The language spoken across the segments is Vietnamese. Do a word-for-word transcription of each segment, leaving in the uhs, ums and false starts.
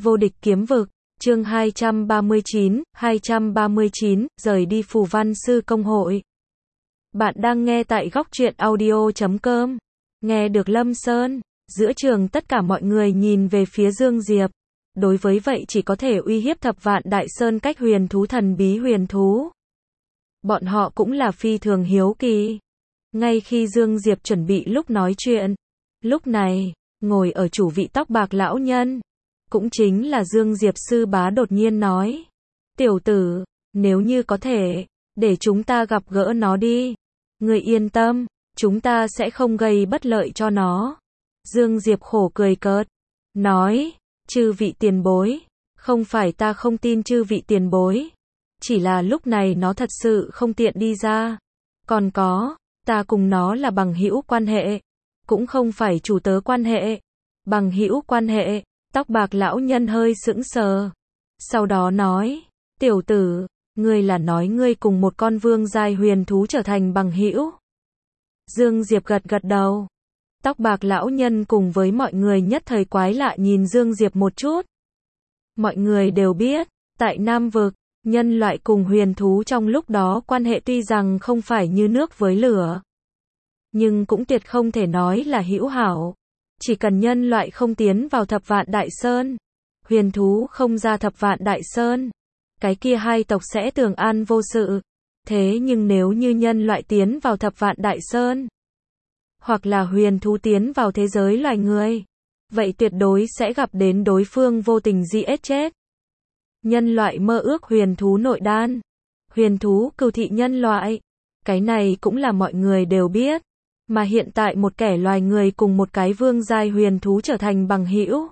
Vô địch kiếm vực, chương hai trăm ba mươi chín, hai trăm ba mươi chín, rời đi phù văn sư công hội. Bạn đang nghe tại góc truyện audio chấm com. Nghe được Lâm Sơn, giữa trường tất cả mọi người nhìn về phía Dương Diệp. Đối với vậy chỉ có thể uy hiếp thập vạn đại sơn cách huyền thú thần bí huyền thú. Bọn họ cũng là phi thường hiếu kỳ. Ngay khi Dương Diệp chuẩn bị lúc nói chuyện, lúc này, ngồi ở chủ vị tóc bạc lão nhân, cũng chính là Dương Diệp sư bá đột nhiên nói. Tiểu tử, nếu như có thể, để chúng ta gặp gỡ nó đi. Người yên tâm, chúng ta sẽ không gây bất lợi cho nó. Dương Diệp khổ cười cợt, nói, chư vị tiền bối, không phải ta không tin chư vị tiền bối. Chỉ là lúc này nó thật sự không tiện đi ra. Còn có, ta cùng nó là bằng hữu quan hệ, cũng không phải chủ tớ quan hệ. Bằng hữu quan hệ, tóc bạc lão nhân hơi sững sờ. Sau đó nói, tiểu tử, ngươi là nói ngươi cùng một con vương giai huyền thú trở thành bằng hữu. Dương Diệp gật gật đầu. Tóc bạc lão nhân cùng với mọi người nhất thời quái lạ nhìn Dương Diệp một chút. Mọi người đều biết, tại Nam Vực, nhân loại cùng huyền thú trong lúc đó quan hệ tuy rằng không phải như nước với lửa, nhưng cũng tuyệt không thể nói là hữu hảo. Chỉ cần nhân loại không tiến vào thập vạn đại sơn, huyền thú không ra thập vạn đại sơn, cái kia hai tộc sẽ tường an vô sự. Thế nhưng nếu như nhân loại tiến vào thập vạn đại sơn, hoặc là huyền thú tiến vào thế giới loài người, vậy tuyệt đối sẽ gặp đến đối phương vô tình giết chết. Nhân loại mơ ước huyền thú nội đan, huyền thú cừu thị nhân loại, cái này cũng là mọi người đều biết. Mà hiện tại một kẻ loài người cùng một cái vương giai huyền thú trở thành bằng hữu.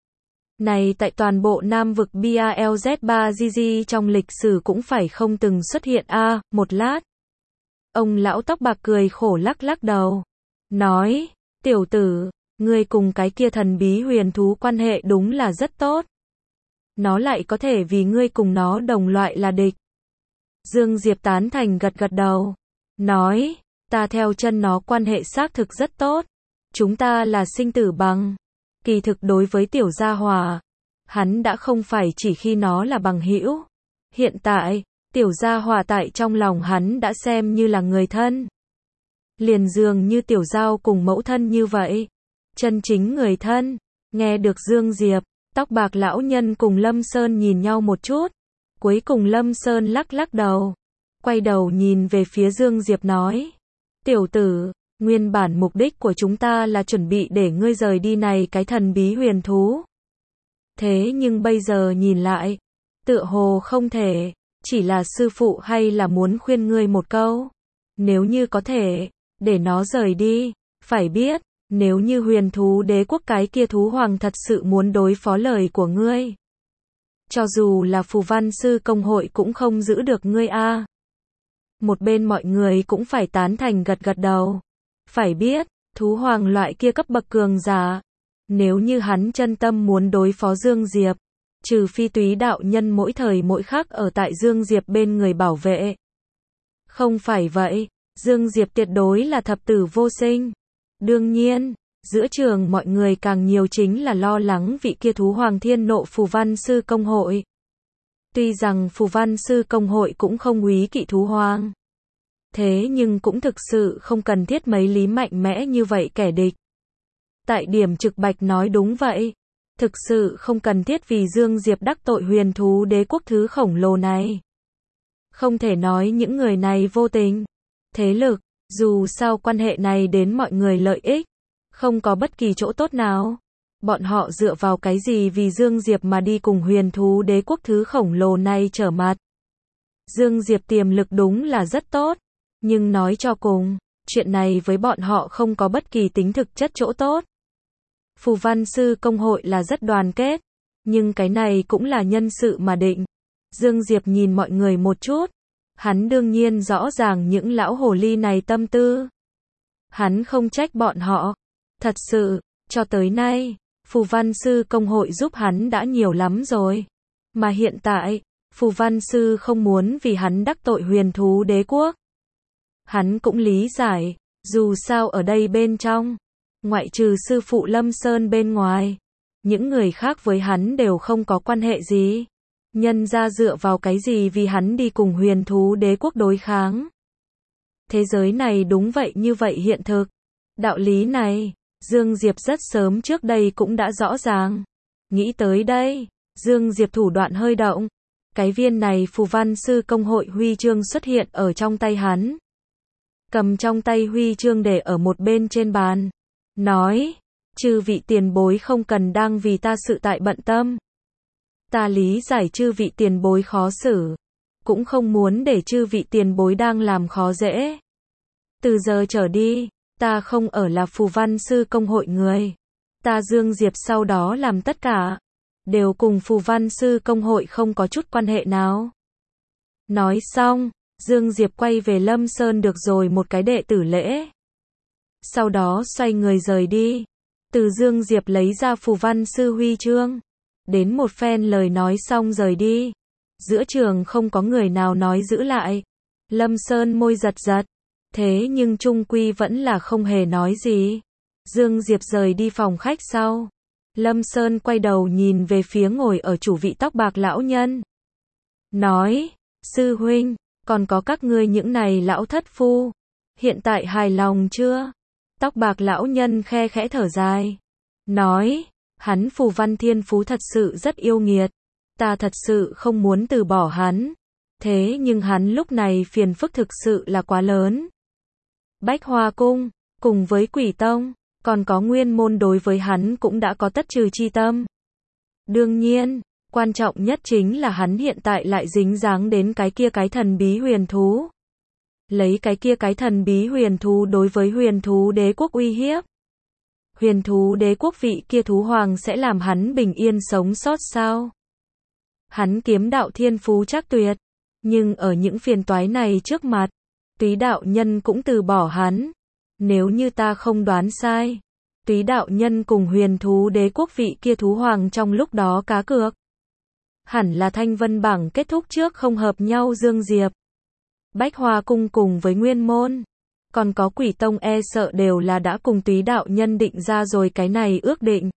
Này tại toàn bộ Nam Vực B A L Z ba G G trong lịch sử cũng phải không từng xuất hiện a à, một lát. Ông lão tóc bạc cười khổ lắc lắc đầu. Nói, tiểu tử, ngươi cùng cái kia thần bí huyền thú quan hệ đúng là rất tốt. Nó lại có thể vì ngươi cùng nó đồng loại là địch. Dương Diệp tán thành gật gật đầu. Nói, ta theo chân nó quan hệ xác thực rất tốt. Chúng ta là sinh tử bằng. Kỳ thực đối với tiểu gia hỏa, hắn đã không phải chỉ khi nó là bằng hữu. Hiện tại, tiểu gia hỏa tại trong lòng hắn đã xem như là người thân. Liền dường như tiểu giao cùng mẫu thân như vậy. Chân chính người thân. Nghe được Dương Diệp, tóc bạc lão nhân cùng Lâm Sơn nhìn nhau một chút. Cuối cùng Lâm Sơn lắc lắc đầu. Quay đầu nhìn về phía Dương Diệp nói. Tiểu tử, nguyên bản mục đích của chúng ta là chuẩn bị để ngươi rời đi này cái thần bí huyền thú. Thế nhưng bây giờ nhìn lại, tựa hồ không thể, chỉ là sư phụ hay là muốn khuyên ngươi một câu. Nếu như có thể, để nó rời đi, phải biết, nếu như huyền thú đế quốc cái kia thú hoàng thật sự muốn đối phó lời của ngươi. Cho dù là phù văn sư công hội cũng không giữ được ngươi a. Một bên mọi người cũng phải tán thành gật gật đầu. Phải biết, thú hoàng loại kia cấp bậc cường giả. Nếu như hắn chân tâm muốn đối phó Dương Diệp, trừ phi túy đạo nhân mỗi thời mỗi khắc ở tại Dương Diệp bên người bảo vệ. Không phải vậy, Dương Diệp tuyệt đối là thập tử vô sinh. Đương nhiên, giữa trường mọi người càng nhiều chính là lo lắng vị kia thú hoàng thiên nộ phù văn sư công hội. Tuy rằng phù văn sư công hội cũng không quý kỵ thú hoàng. Thế nhưng cũng thực sự không cần thiết mấy lý mạnh mẽ như vậy kẻ địch. Tại điểm trực bạch nói đúng vậy. Thực sự không cần thiết vì Dương Diệp đắc tội huyền thú đế quốc thứ khổng lồ này. Không thể nói những người này vô tình. Thế lực, dù sao quan hệ này đến mọi người lợi ích. Không có bất kỳ chỗ tốt nào. Bọn họ dựa vào cái gì vì Dương Diệp mà đi cùng huyền thú đế quốc thứ khổng lồ này trở mặt. Dương Diệp tiềm lực đúng là rất tốt. Nhưng nói cho cùng, chuyện này với bọn họ không có bất kỳ tính thực chất chỗ tốt. Phù văn sư công hội là rất đoàn kết. Nhưng cái này cũng là nhân sự mà định. Dương Diệp nhìn mọi người một chút. Hắn đương nhiên rõ ràng những lão hồ ly này tâm tư. Hắn không trách bọn họ. Thật sự, cho tới nay, phù văn sư công hội giúp hắn đã nhiều lắm rồi. Mà hiện tại, phù văn sư không muốn vì hắn đắc tội huyền thú đế quốc. Hắn cũng lý giải, dù sao ở đây bên trong, ngoại trừ sư phụ Lâm Sơn bên ngoài, Những người khác với hắn đều không có quan hệ gì. Nhân ra dựa vào cái gì vì hắn đi cùng huyền thú đế quốc đối kháng. Thế giới này đúng vậy như vậy hiện thực. Đạo lý này, Dương Diệp rất sớm trước đây cũng đã rõ ràng. Nghĩ tới đây, Dương Diệp thủ đoạn hơi động. Cái viên này phù văn sư công hội huy chương xuất hiện ở trong tay hắn. Cầm trong tay huy chương để ở một bên trên bàn. Nói, chư vị tiền bối không cần đang vì ta sự tại bận tâm. Ta lý giải chư vị tiền bối khó xử. Cũng không muốn để chư vị tiền bối đang làm khó dễ. Từ giờ trở đi, ta không ở là phù văn sư công hội người. Ta Dương Diệp sau đó làm tất cả. Đều cùng phù văn sư công hội không có chút quan hệ nào. Nói xong, Dương Diệp quay về Lâm Sơn được rồi một cái đệ tử lễ. Sau đó xoay người rời đi. Từ Dương Diệp lấy ra phù văn sư huy chương. Đến một phen lời nói xong rời đi. Giữa trường không có người nào nói giữ lại. Lâm Sơn môi giật giật. Thế nhưng trung quy vẫn là không hề nói gì. Dương Diệp rời đi phòng khách sau. Lâm Sơn quay đầu nhìn về phía ngồi ở chủ vị tóc bạc lão nhân. Nói, sư huynh, còn có các ngươi những này lão thất phu. Hiện tại hài lòng chưa? Tóc bạc lão nhân khe khẽ thở dài. Nói, hắn phù văn thiên phú thật sự rất yêu nghiệt. Ta thật sự không muốn từ bỏ hắn. Thế nhưng hắn lúc này phiền phức thực sự là quá lớn. Bách Hoa Cung, cùng với Quỷ Tông, còn có Nguyên Môn đối với hắn cũng đã có tất trừ chi tâm. Đương nhiên, quan trọng nhất chính là hắn hiện tại lại dính dáng đến cái kia cái thần bí huyền thú. Lấy cái kia cái thần bí huyền thú đối với huyền thú đế quốc uy hiếp. Huyền thú đế quốc vị kia thú hoàng sẽ làm hắn bình yên sống sót sao? Hắn kiếm đạo thiên phú chắc tuyệt, nhưng ở những phiền toái này trước mặt, Túy đạo nhân cũng từ bỏ hắn. Nếu như ta không đoán sai, Túy đạo nhân cùng huyền thú đế quốc vị kia thú hoàng trong lúc đó cá cược. Hẳn là thanh vân bảng kết thúc trước không hợp nhau Dương Diệp. Bách Hoa Cung cùng với Nguyên Môn, còn có Quỷ Tông e sợ đều là đã cùng Túy đạo nhân định ra rồi cái này ước định.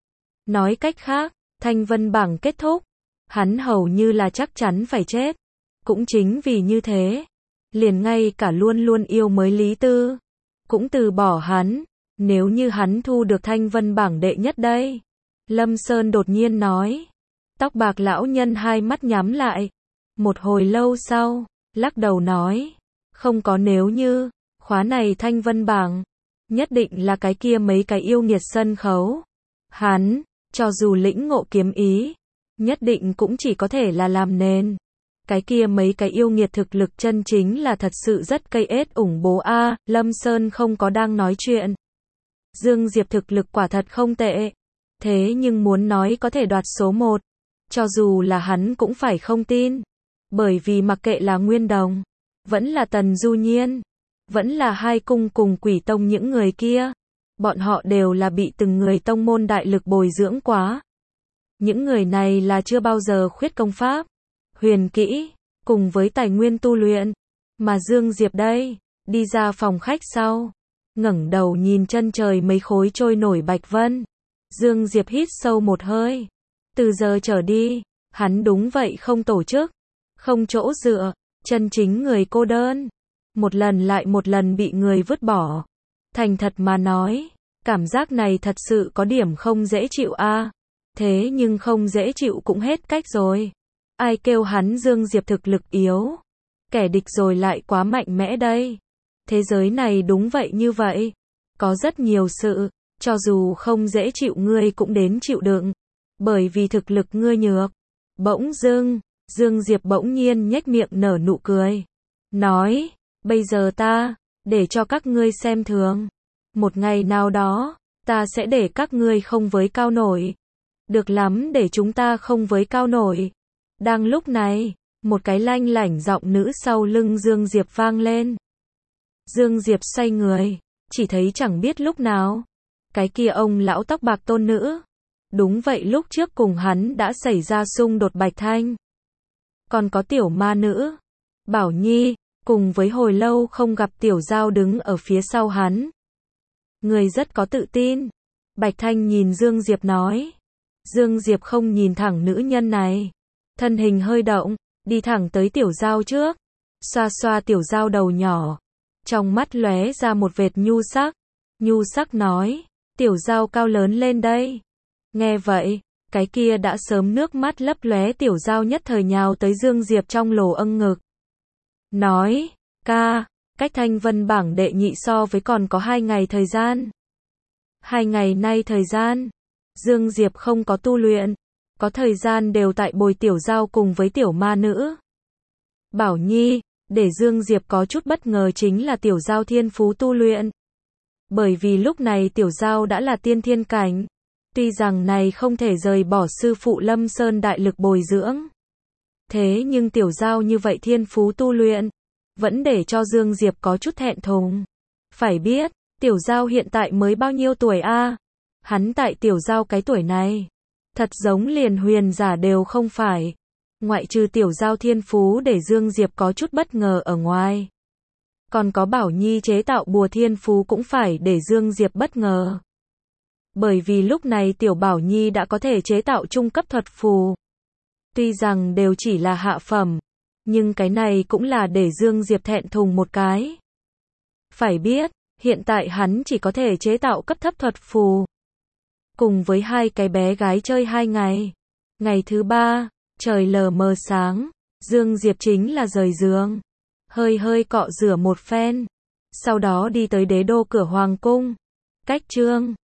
Nói cách khác, thanh vân bảng kết thúc, hắn hầu như là chắc chắn phải chết. Cũng chính vì như thế, liền ngay cả luôn luôn yêu mới Lý Tư cũng từ bỏ hắn. Nếu như hắn thu được thanh vân bảng đệ nhất đây. Lâm Sơn đột nhiên nói. Tóc bạc lão nhân hai mắt nhắm lại. Một hồi lâu sau, lắc đầu nói. Không có nếu như, khóa này thanh vân bảng, nhất định là cái kia mấy cái yêu nghiệt sân khấu. Hắn, cho dù lĩnh ngộ kiếm ý, nhất định cũng chỉ có thể là làm nền. Cái kia mấy cái yêu nghiệt thực lực chân chính là thật sự rất cây ết ủng bố a. Lâm Sơn không có đang nói chuyện. Dương Diệp thực lực quả thật không tệ. Thế nhưng muốn nói có thể đoạt số một, cho dù là hắn cũng phải không tin. Bởi vì mặc kệ là Nguyên Đồng, vẫn là Tần Du Nhiên, vẫn là hai cung cùng Quỷ Tông những người kia, bọn họ đều là bị từng người tông môn đại lực bồi dưỡng quá. Những người này là chưa bao giờ khuyết công pháp, huyền kỹ, cùng với tài nguyên tu luyện. Mà Dương Diệp đây, đi ra phòng khách sau, ngẩng đầu nhìn chân trời mấy khối trôi nổi bạch vân. Dương Diệp hít sâu một hơi. Từ giờ trở đi, hắn đúng vậy không tổ chức, không chỗ dựa, chân chính người cô đơn. Một lần lại một lần bị người vứt bỏ. Thành thật mà nói, cảm giác này thật sự có điểm không dễ chịu a. Thế nhưng không dễ chịu cũng hết cách rồi. Ai kêu hắn Dương Diệp thực lực yếu, kẻ địch rồi lại quá mạnh mẽ đây. Thế giới này đúng vậy như vậy. Có rất nhiều sự, cho dù không dễ chịu ngươi cũng đến chịu đựng. Bởi vì thực lực ngươi nhược. Bỗng dưng, Dương Diệp bỗng nhiên nhếch miệng nở nụ cười. Nói, bây giờ ta, để cho các ngươi xem thường. Một ngày nào đó, ta sẽ để các ngươi không với cao nổi. Được lắm để chúng ta không với cao nổi. Đang lúc này, một cái lanh lảnh giọng nữ sau lưng Dương Diệp vang lên. Dương Diệp xoay người, chỉ thấy chẳng biết lúc nào, cái kia ông lão tóc bạc tôn nữ. Đúng vậy, lúc trước cùng hắn đã xảy ra xung đột Bạch Thanh. Còn có tiểu ma nữ, Bảo Nhi, cùng với hồi lâu không gặp tiểu giao đứng ở phía sau hắn. Người rất có tự tin. Bạch Thanh nhìn Dương Diệp nói, Dương Diệp không nhìn thẳng nữ nhân này. Thân hình hơi động, đi thẳng tới Tiểu Giao trước. Xoa xoa Tiểu Giao đầu nhỏ. Trong mắt lóe ra một vệt nhu sắc. Nhu sắc nói, Tiểu Giao cao lớn lên đây. Nghe vậy, cái kia đã sớm nước mắt lấp lóe Tiểu Giao nhất thời nhào tới Dương Diệp trong lồ âng ngực. Nói, ca, cách Thanh Vân bảng đệ nhị so với còn có hai ngày thời gian. Hai ngày nay thời gian, Dương Diệp không có tu luyện, có thời gian đều tại bồi Tiểu Giao cùng với tiểu ma nữ. Bảo Nhi, để Dương Diệp có chút bất ngờ chính là Tiểu Giao thiên phú tu luyện. Bởi vì lúc này Tiểu Giao đã là tiên thiên cảnh, tuy rằng này không thể rời bỏ sư phụ Lâm Sơn đại lực bồi dưỡng. Thế nhưng Tiểu Giao như vậy thiên phú tu luyện, vẫn để cho Dương Diệp có chút thẹn thùng. Phải biết, Tiểu Giao hiện tại mới bao nhiêu tuổi a? Hắn tại Tiểu Giao cái tuổi này, thật giống liền huyền giả đều không phải. Ngoại trừ Tiểu Giao thiên phú để Dương Diệp có chút bất ngờ ở ngoài. Còn có Bảo Nhi chế tạo bùa thiên phú cũng phải để Dương Diệp bất ngờ. Bởi vì lúc này Tiểu Bảo Nhi đã có thể chế tạo trung cấp thuật phù. Tuy rằng đều chỉ là hạ phẩm, nhưng cái này cũng là để Dương Diệp thẹn thùng một cái. Phải biết, hiện tại hắn chỉ có thể chế tạo cấp thấp thuật phù. Cùng với hai cái bé gái chơi hai ngày. Ngày thứ ba, trời lờ mờ sáng, Dương Diệp chính là rời giường. Hơi hơi cọ rửa một phen. Sau đó đi tới đế đô cửa hoàng cung. Cách Trương